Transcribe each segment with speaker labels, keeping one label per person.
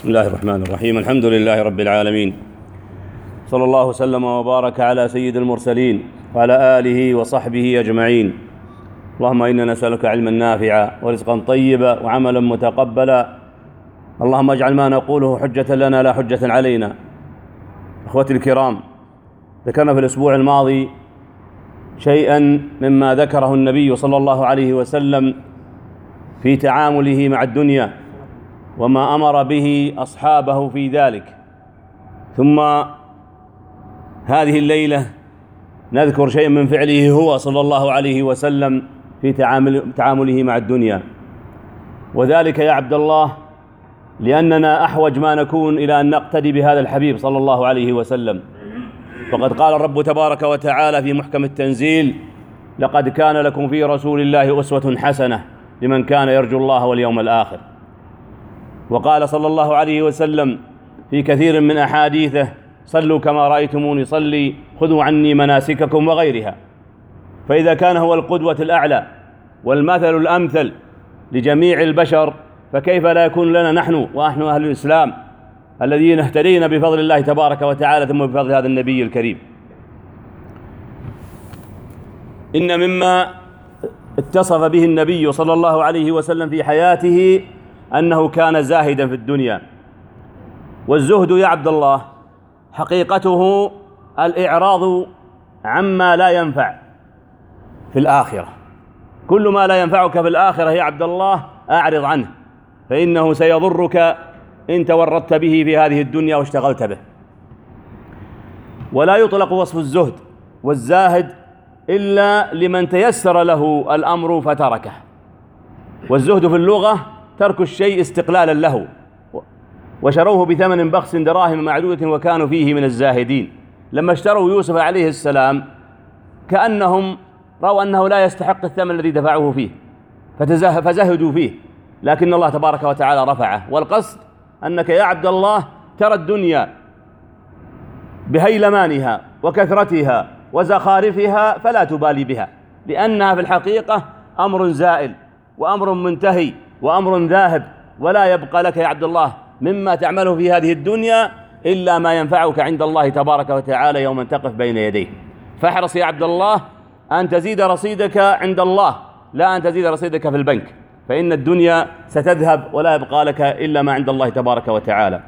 Speaker 1: بسم الله الرحمن الرحيم. الحمد لله رب العالمين، صلى الله وسلم وبارك على سيد المرسلين وعلى آله وصحبه أجمعين. اللهم إنا نسألك علما نافعا ورزقا طيبا وعملا متقبلا. اللهم اجعل ما نقوله حجة لنا لا حجة علينا. أخوتي الكرام، ذكرنا في الأسبوع الماضي شيئا مما ذكره النبي صلى الله عليه وسلم في تعامله مع الدنيا وما أمر به أصحابه في ذلك. ثم هذه الليلة نذكر شيئا من فعله هو صلى الله عليه وسلم في تعامله مع الدنيا، وذلك يا عبد الله لأننا أحوج ما نكون إلى أن نقتدي بهذا الحبيب صلى الله عليه وسلم. فقد قال الرب تبارك وتعالى في محكم التنزيل: لقد كان لكم في رسول الله أسوة حسنة لمن كان يرجو الله واليوم الآخر. وقال صلى الله عليه وسلم في كثير من أحاديثه: صلوا كما رأيتموني صلي، خذوا عني مناسككم وغيرها. فإذا كان هو القدوة الأعلى والمثل الأمثل لجميع البشر، فكيف لا يكون لنا نحن ونحن أهل الإسلام الذين اهتدينا بفضل الله تبارك وتعالى ثم بفضل هذا النبي الكريم. إن مما اتصف به النبي صلى الله عليه وسلم في حياته أنه كان زاهدا في الدنيا. والزهد يا عبد الله حقيقته الإعراض عما لا ينفع في الآخرة. كل ما لا ينفعك في الآخرة يا عبد الله أعرض عنه، فإنه سيضرك إن تورطت به في هذه الدنيا واشتغلت به. ولا يطلق وصف الزهد والزاهد إلا لمن تيسر له الأمر فتركه. والزهد في اللغة ترك الشيء استقلالا له، وشروه بثمن بخس دراهم معدودة وكانوا فيه من الزاهدين. لما اشتروا يوسف عليه السلام كأنهم رأوا أنه لا يستحق الثمن الذي دفعوه فيه فزهدوا فيه، لكن الله تبارك وتعالى رفعه. والقصد أنك يا عبد الله ترى الدنيا بهيلمانها وكثرتها وزخارفها فلا تبالي بها، لأنها في الحقيقة أمر زائل وأمر منتهي وأمر ذاهب، ولا يبقى لك يا عبد الله مما تعمله في هذه الدنيا إلا ما ينفعك عند الله تبارك وتعالى يوم تقف بين يديه. فاحرص يا عبد الله أن تزيد رصيدك عند الله، لا أن تزيد رصيدك في البنك، فإن الدنيا ستذهب ولا يبقى لك إلا ما عند الله تبارك وتعالى.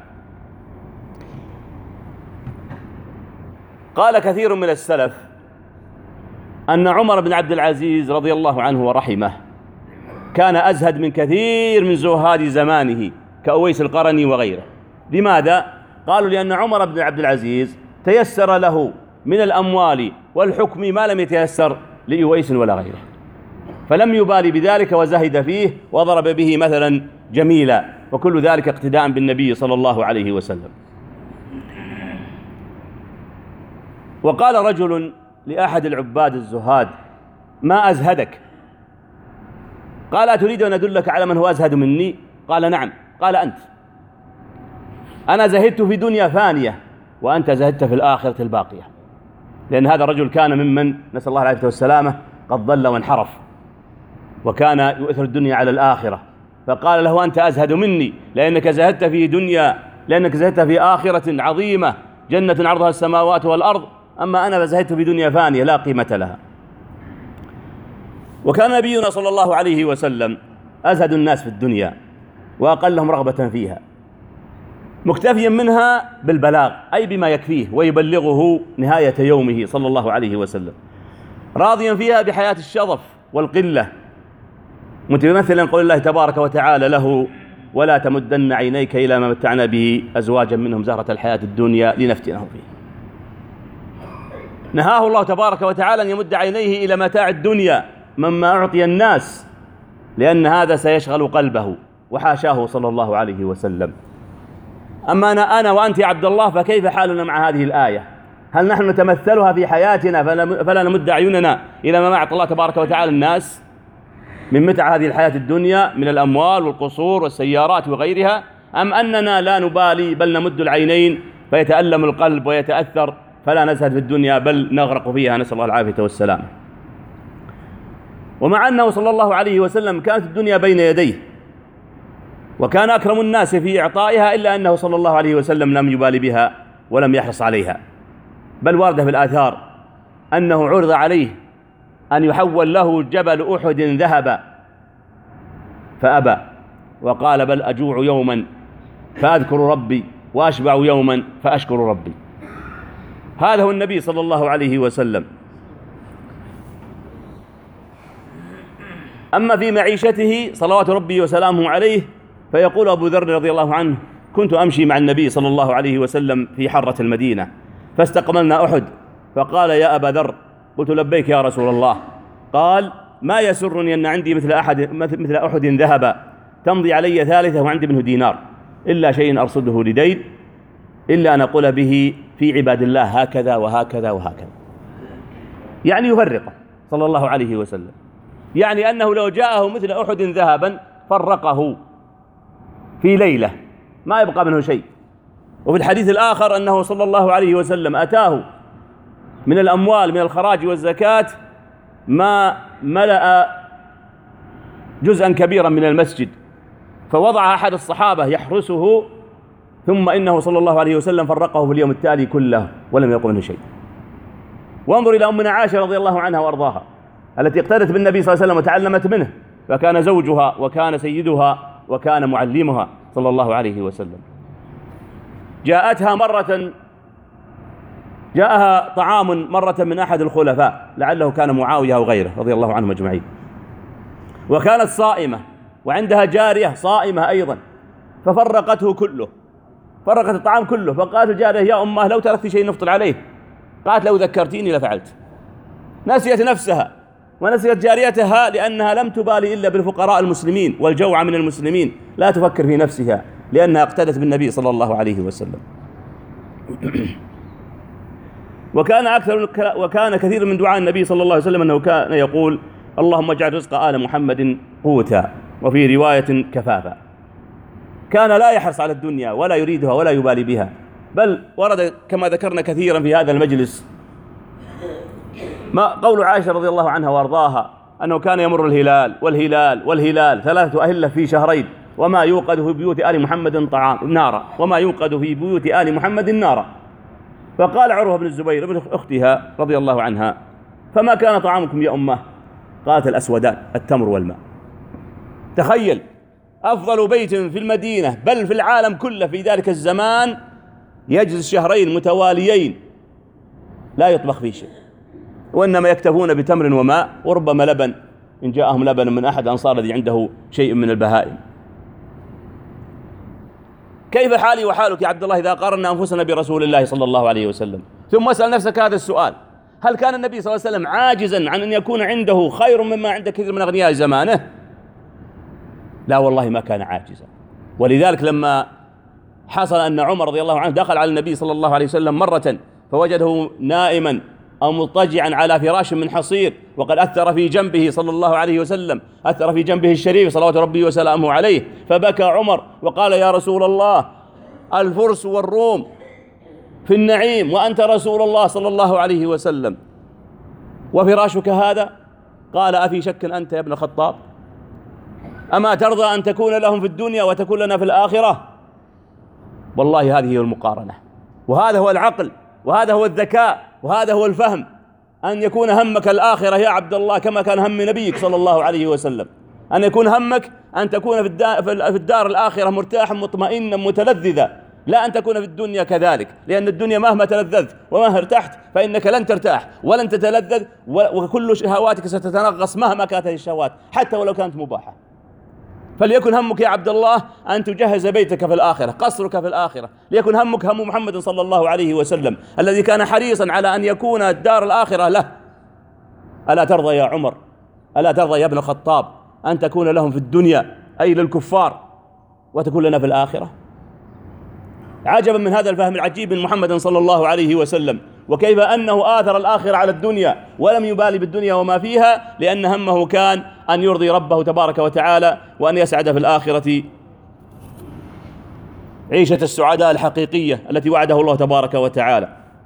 Speaker 1: قال كثير من السلف أن عمر بن عبد العزيز رضي الله عنه ورحمه كان أزهد من كثير من زهاد زمانه كأويس القرني وغيره. لماذا؟ قالوا لأن عمر بن عبد العزيز تيسر له من الأموال والحكم ما لم يتيسر لأويس ولا غيره، فلم يبالي بذلك وزهد فيه وضرب به مثلا جميلا، وكل ذلك اقتداء بالنبي صلى الله عليه وسلم. وقال رجل لأحد العباد الزهاد: ما أزهدك؟ قال: أتريد أن أدلك على من هو أزهد مني؟ قال: نعم. قال: أنت. أنا زهدت في دنيا فانية وأنت زهدت في الآخرة الباقية. لأن هذا الرجل كان ممن نسأل الله العافية والسلامة قد ضل وانحرف، وكان يؤثر الدنيا على الآخرة. فقال له: أنت أزهد مني لأنك زهدت في دنيا، لأنك زهدت في آخرة عظيمة جنة عرضها السماوات والأرض، أما أنا فزهدت في دنيا فانية لا قيمة لها. وكان نبينا صلى الله عليه وسلم أزهد الناس في الدنيا وأقلهم رغبة فيها، مكتفيا منها بالبلاغ، أي بما يكفيه ويبلغه نهاية يومه صلى الله عليه وسلم، راضيا فيها بحياة الشظف والقلة، متمثلا قول الله تبارك وتعالى له: ولا تمدن عينيك إلى ما متعنا به أزواجا منهم زهرة الحياة الدنيا لنفتنهم فيه. نهاه الله تبارك وتعالى أن يمد عينيه إلى متاع الدنيا مما أعطي الناس، لأن هذا سيشغل قلبه، وحاشاه صلى الله عليه وسلم. أما أنا وأنت يا عبد الله، فكيف حالنا مع هذه الآية؟ هل نحن نتمثلها في حياتنا فلا نمد أعيننا إلى ما أعطى الله تبارك وتعالى الناس من متع هذه الحياة الدنيا من الأموال والقصور والسيارات وغيرها، أم أننا لا نبالي بل نمد العينين فيتألم القلب ويتأثر فلا نزهد في الدنيا بل نغرق فيها، نسأل الله العافية والسلامة. ومع أنه صلى الله عليه وسلم كانت الدنيا بين يديه وكان أكرم الناس في إعطائها، إلا أنه صلى الله عليه وسلم لم يبالي بها ولم يحرص عليها. بل ورد في الآثار أنه عرض عليه أن يحول له جبل أحد ذهبا فأبى، وقال: بل أجوع يوما فأذكر ربي، وأشبع يوما فأشكر ربي. هذا هو النبي صلى الله عليه وسلم. أما في معيشته صلوات ربي وسلامه عليه، فيقول أبو ذر رضي الله عنه: كنت أمشي مع النبي صلى الله عليه وسلم في حرة المدينة، فاستقبلنا أحد، فقال: يا أبا ذر. قلت: لبيك يا رسول الله. قال: ما يسرني أن عندي مثل أحد ذهبا تمضي علي ثالثة وعندي منه دينار، إلا شيء أرصده لدين، إلا أن أقول به في عباد الله هكذا وهكذا وهكذا. يعني يفرقه صلى الله عليه وسلم، يعني أنه لو جاءه مثل أحد ذهبا فرقه في ليلة ما يبقى منه شيء. وفي الحديث الآخر أنه صلى الله عليه وسلم أتاه من الأموال من الخراج والزكاة ما ملأ جزءا كبيرا من المسجد، فوضع أحد الصحابة يحرسه، ثم إنه صلى الله عليه وسلم فرقه في اليوم التالي كله ولم يقل منه شيء. وانظر إلى أمنا عائشة رضي الله عنها وأرضاها، التي اقتدت بالنبي صلى الله عليه وسلم وتعلمت منه، فكان زوجها وكان سيدها وكان معلمها صلى الله عليه وسلم. جاءها طعام مرة من أحد الخلفاء، لعله كان معاوية أو غيره رضي الله عنهم أجمعين، وكانت صائمة وعندها جارية صائمة أيضا، ففرقته كله، فرقت الطعام كله. فقالت الجارية: يا أمه لو تركت شيء نفطر عليه. قالت: لو ذكرتيني لفعلت. نسيت نفسها ونسيت جاريتها، لأنها لم تبالي إلا بالفقراء المسلمين والجوع من المسلمين، لا تفكر في نفسها، لأنها اقتدت بالنبي صلى الله عليه وسلم. وكان كثير من دعاء النبي صلى الله عليه وسلم أنه كان يقول: اللهم اجعل رزق آل محمد قوتا، وفي رواية كفافا. كان لا يحرص على الدنيا ولا يريدها ولا يبالي بها، بل ورد كما ذكرنا كثيرا في هذا المجلس ما قول عائشة رضي الله عنها وارضاها أنه كان يمر الهلال 3 أهلة في شهرين، وما يوقد في بيوت آل محمد نارا، وما يوقد في بيوت آل محمد نارا. فقال عروة بن الزبير ابن أختها رضي الله عنها: فما كان طعامكم يا أمه؟ قالت: الأسودان، التمر والماء. تخيل، أفضل بيت في المدينة بل في العالم كله في ذلك الزمان يجلس شهرين متواليين لا يطبخ فيه شيء، وإنما يكتفون بتمر وماء، وربما لبن إن جاءهم لبن من أحد أنصار الذي عنده شيء من البهائم. كيف حالي وحالك يا عبد الله إذا قارنا أنفسنا برسول الله صلى الله عليه وسلم؟ ثم اسأل نفسك هذا السؤال: هل كان النبي صلى الله عليه وسلم عاجزا عن أن يكون عنده خير مما عند كثير من أغنياء زمانه؟ لا والله ما كان عاجزا. ولذلك لما حصل أن عمر رضي الله عنه دخل على النبي صلى الله عليه وسلم مرة فوجده نائما أو مضطجعا على فراش من حصير، وقد أثر في جنبه صلى الله عليه وسلم، أثر في جنبه الشريف صلوات ربي وسلامه عليه، فبكى عمر وقال: يا رسول الله، الفرس والروم في النعيم وأنت رسول الله صلى الله عليه وسلم، وفراشك هذا؟ قال: أفي شك أنت يا ابن الخطاب؟ أما ترضى أن تكون لهم في الدنيا وتكون لنا في الآخرة؟ والله هذه هي المقارنة، وهذا هو العقل، وهذا هو الذكاء، وهذا هو الفهم، أن يكون همك الآخرة يا عبد الله كما كان هم نبيك صلى الله عليه وسلم، أن يكون همك أن تكون في الدار الآخرة مرتاحا مطمئنا متلذذا، لا أن تكون في الدنيا كذلك، لأن الدنيا مهما تلذذت ومهما ارتحت فإنك لن ترتاح ولن تتلذذ، وكل شهواتك ستتنغص مهما كانت هذه الشهوات حتى ولو كانت مباحة. فليكن همك يا عبد الله أن تجهز بيتك في الآخرة، قصرك في الآخرة، ليكن همك هم محمد صلى الله عليه وسلم الذي كان حريصا على أن يكون الدار الآخرة له. ألا ترضى يا عمر، ألا ترضى يا ابن الخطاب أن تكون لهم في الدنيا أي للكفار وتكون لنا في الآخرة؟ عجبا من هذا الفهم العجيب من محمد صلى الله عليه وسلم، وكيف أنه آثر الآخرة على الدنيا ولم يبالي بالدنيا وما فيها، لأن همه كان أن يرضي ربه تبارك وتعالى وأن يسعد في الآخرة عيشة السعداء الحقيقية التي وعده الله تبارك وتعالى.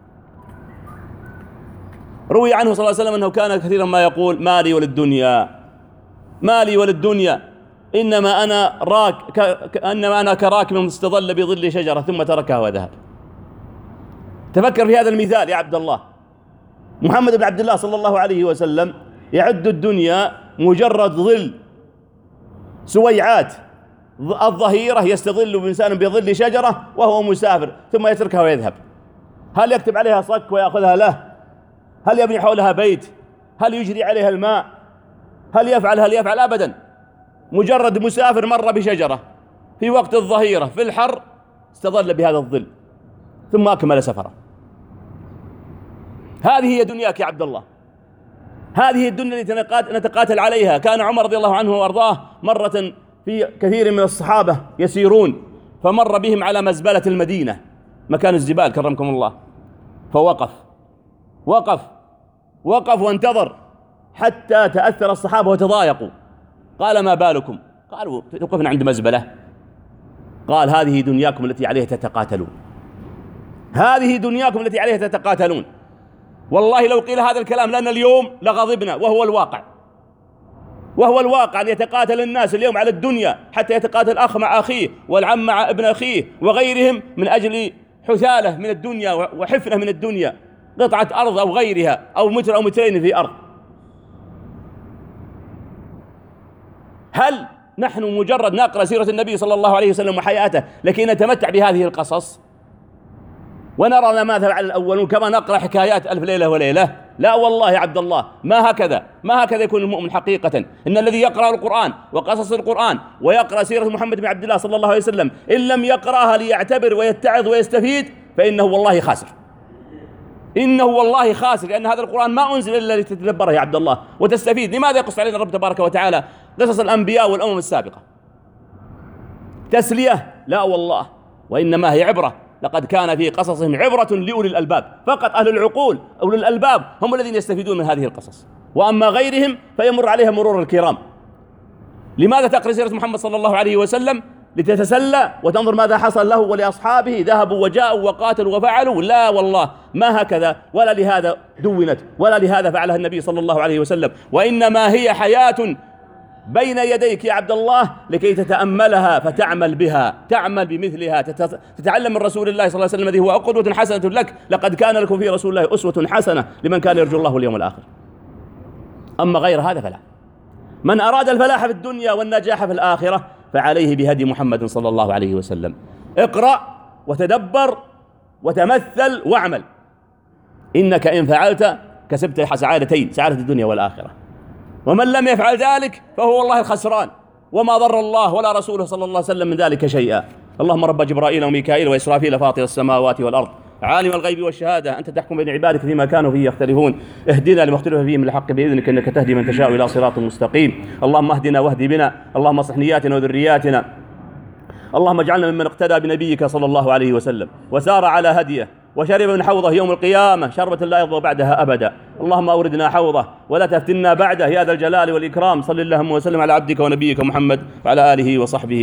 Speaker 1: روي عنه صلى الله عليه وسلم أنه كان كثيرا ما يقول: مالي وللدنيا، مالي وللدنيا. إنما أنا كراكب استظل بظل شجرة ثم تركها وذهب. تفكر في هذا المثال يا عبد الله. محمد بن عبد الله صلى الله عليه وسلم يعد الدنيا مجرد ظل، سويعات الظهيرة يستظل بإنسان بظل شجرة وهو مسافر ثم يتركها ويذهب. هل يكتب عليها صك ويأخذها له؟ هل يبني حولها بيت؟ هل يجري عليها الماء؟ هل يفعل؟ أبدا. مجرد مسافر مر بشجرة في وقت الظهيرة في الحر، استظل بهذا الظل ثم أكمل سفره. هذه هي دنياك يا عبد الله، هذه الدنيا التي نتقاتل عليها. كان عمر رضي الله عنه وأرضاه مرة في كثير من الصحابة يسيرون، فمر بهم على مزبلة المدينة مكان الزبال كرمكم الله، فوقف وانتظر حتى تأثر الصحابة وتضايقوا. قال: ما بالكم؟ قالوا: توقفنا عند مزبلة. قال: هذه دنياكم التي عليها تتقاتلون، هذه دنياكم التي عليها تتقاتلون. والله لو قيل هذا الكلام لنا اليوم لغضبنا، وهو الواقع أن يتقاتل الناس اليوم على الدنيا، حتى يتقاتل الأخ مع أخيه والعم مع ابن أخيه وغيرهم من أجل حثالة من الدنيا وحفنة من الدنيا، قطعة أرض أو غيرها أو متر أو مترين في أرض. هل نحن مجرد نقرأ سيرة النبي صلى الله عليه وسلم وحياته لكي نتمتع بهذه القصص ونرى ماذا فعل الأولون كما نقرأ حكايات ألف ليلة وليلة؟ لا والله يا عبد الله، ما هكذا يكون المؤمن حقيقة. إن الذي يقرأ القرآن وقصص القرآن ويقرأ سيرة محمد بن عبد الله صلى الله عليه وسلم إن لم يقرأها ليعتبر ويتعظ ويستفيد فإنه والله خاسر، إنه والله خاسر، لأن هذا القرآن ما أنزل إلا لتتدبره يا عبد الله وتستفيد. لماذا يقص علينا الرب تبارك وتعالى قصص الأنبياء والأمم السابقة؟ تسلية؟ لا والله، وإنما هي عبرة. لقد كان في قصصهم عبرة لأولي الألباب. فقط أهل العقول أولي الألباب هم الذين يستفيدون من هذه القصص، وأما غيرهم فيمر عليها مرور الكرام. لماذا تقرأ سيرة محمد صلى الله عليه وسلم؟ لتتسلى وتنظر ماذا حصل له ولأصحابه، ذهبوا وجاءوا وقاتلوا وفعلوا؟ لا والله، ما هكذا، ولا لهذا دونت، ولا لهذا فعلها النبي صلى الله عليه وسلم. وإنما هي حياة بين يديك يا عبد الله لكي تتأملها فتعمل بها، تعمل بمثلها، تتعلم من رسول الله صلى الله عليه وسلم الذي هو قدوة حسنة لك. لقد كان لكم في رسول الله أسوة حسنة لمن كان يرجو الله واليوم الآخر. أما غير هذا فلا. من أراد الفلاح في الدنيا والنجاح في الآخرة فعليه بهدي محمد صلى الله عليه وسلم. اقرأ وتدبر وتمثل واعمل، إنك إن فعلت كسبت سعادتين، سعادة الدنيا والآخرة. ومن لم يفعل ذلك فهو والله الخسران، وما ضر الله ولا رسوله صلى الله عليه وسلم من ذلك شيئا. اللهم رب جبرائيل وميكائيل وإسرافيل فاطر السماوات والأرض عالم الغيب والشهادة، أنت تحكم بين عبادك فيما كانوا فيه يختلفون، اهدنا لما اختلف فيه من الحق بإذنك إنك تهدي من تشاء إلى صراط مستقيم. اللهم اهدنا واهد بنا، اللهم اصلح نياتنا وذرياتنا، اللهم اجعلنا ممن اقتدى بنبيك صلى الله عليه وسلم وسار على هديه وشرب من حوضه يوم القيامة شربة لا يضوى بعدها أبدا. اللهم أوردنا حوضه ولا تفتنا بعده يا ذا الجلال والإكرام. صل اللهم وسلم على عبدك ونبيك محمد وعلى آله وصحبه